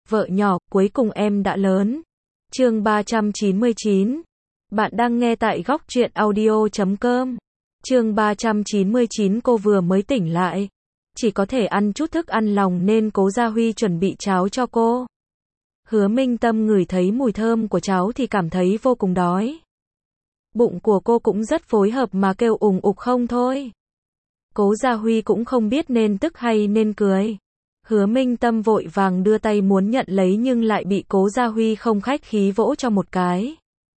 vợ nhỏ, cuối cùng em đã lớn. Chương 399. Bạn đang nghe tại góc truyện audio.com. Chương 399. Cô vừa mới tỉnh lại, chỉ có thể ăn chút thức ăn lòng nên Cố Gia Huy chuẩn bị cháo cho cô. Hứa Minh Tâm ngửi thấy mùi thơm của cháo thì cảm thấy vô cùng đói. Bụng của cô cũng rất phối hợp mà kêu ùng ục không thôi. Cố Gia Huy cũng không biết nên tức hay nên cười. Hứa Minh Tâm vội vàng đưa tay muốn nhận lấy nhưng lại bị Cố Gia Huy không khách khí vỗ cho một cái.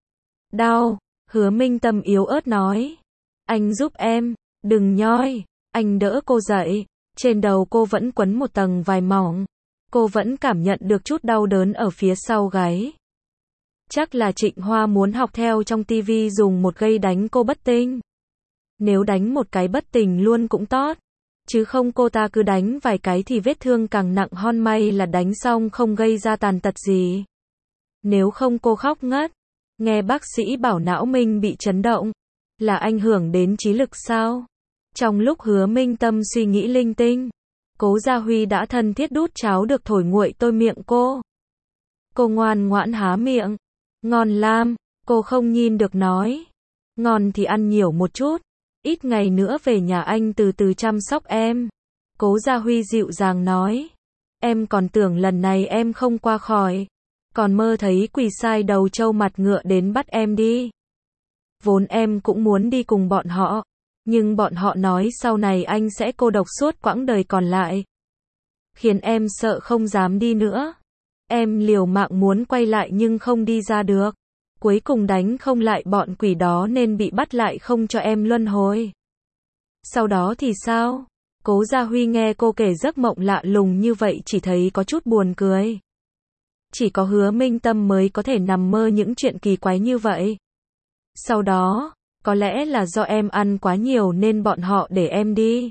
Đau, Hứa Minh Tâm yếu ớt nói. Anh giúp em, đừng nhoi. Anh đỡ cô dậy. Trên đầu cô vẫn quấn một tầng vải mỏng. Cô vẫn cảm nhận được chút đau đớn ở phía sau gáy. Chắc là Trịnh Hoa muốn học theo trong tivi dùng một gây đánh cô bất tỉnh. Nếu đánh một cái bất tỉnh luôn cũng tốt. Chứ không cô ta cứ đánh vài cái thì vết thương càng nặng hơn, may là đánh xong không gây ra tàn tật gì. Nếu không cô khóc ngất. Nghe bác sĩ bảo não Minh bị chấn động. Là ảnh hưởng đến trí lực sao? Trong lúc Hứa Minh Tâm suy nghĩ linh tinh, Cố Gia Huy đã thân thiết đút cháo được thổi nguội tôi miệng cô. Cô ngoan ngoãn há miệng. Ngon lắm, cô không nhìn được nói. Ngon thì ăn nhiều một chút. Ít ngày nữa về nhà anh từ từ chăm sóc em. Cố Gia Huy dịu dàng nói. Em còn tưởng lần này em không qua khỏi. Còn mơ thấy quỳ sai đầu trâu mặt ngựa đến bắt em đi. Vốn em cũng muốn đi cùng bọn họ. Nhưng bọn họ nói sau này anh sẽ cô độc suốt quãng đời còn lại. Khiến em sợ không dám đi nữa. Em liều mạng muốn quay lại nhưng không đi ra được. Cuối cùng đánh không lại bọn quỷ đó nên bị bắt lại không cho em luân hồi. Sau đó thì sao? Cố Gia Huy nghe cô kể giấc mộng lạ lùng như vậy chỉ thấy có chút buồn cười. Chỉ có Hứa Minh Tâm mới có thể nằm mơ những chuyện kỳ quái như vậy. Sau đó, có lẽ là do em ăn quá nhiều nên bọn họ để em đi.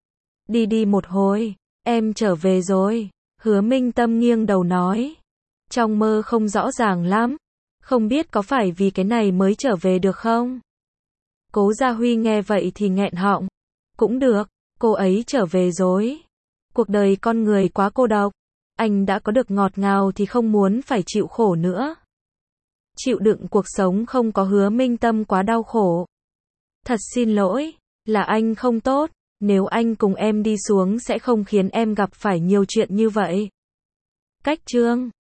Đi một hồi, em trở về rồi. Hứa Minh Tâm nghiêng đầu nói. Trong mơ không rõ ràng lắm. Không biết có phải vì cái này mới trở về được không? Cố Gia Huy nghe vậy thì nghẹn họng. Cũng được, cô ấy trở về rồi. Cuộc đời con người quá cô độc. Anh đã có được ngọt ngào thì không muốn phải chịu khổ nữa. Chịu đựng cuộc sống không có Hứa Minh Tâm quá đau khổ. Thật xin lỗi, là anh không tốt. Nếu anh cùng em đi xuống sẽ không khiến em gặp phải nhiều chuyện như vậy. Cách chương